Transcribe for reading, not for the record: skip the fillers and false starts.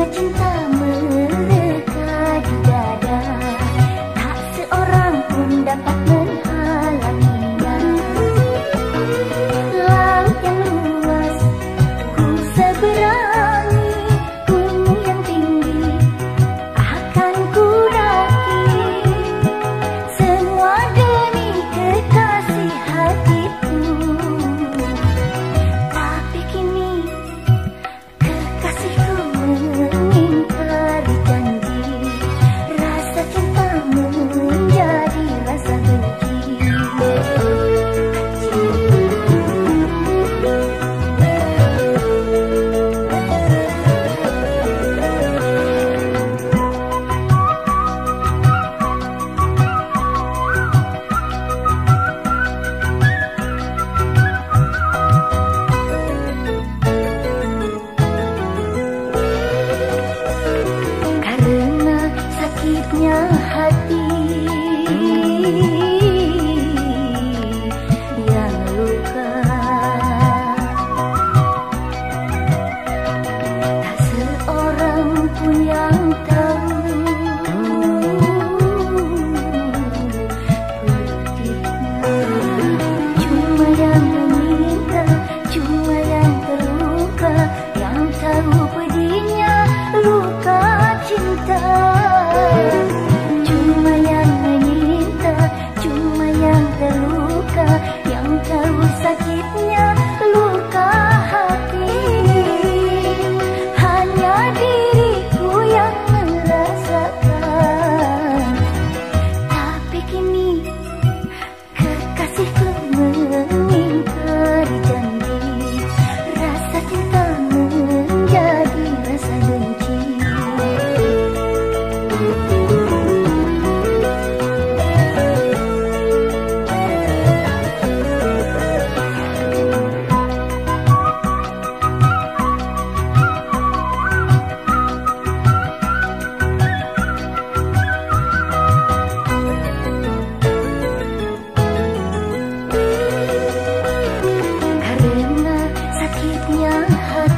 cinta mereka di dada, tak seorang pun dapat menghalanginya. Laut yang luas, ku seberangi, gunung yang tinggi akan ku daki, semua demi kekasih hatiku. Tapi kini kekasihku mengingkari janji, rasa cinta menjadi rasa benci. Karena sakitnya hati yang luka, tak seorang pun yang tahu pedihnya. Cuma yang meminta, cuma yang terluka, yang tahu pedihnya luka cinta. Cuma yang meminta, cuma yang terluka, yang tahu sakitnya luka hati. Hanya diriku yang merasakan. Tapi kini kekasihku mengingkari janji, rasa cinta menjadi rasa benci. Karena sakitnya hati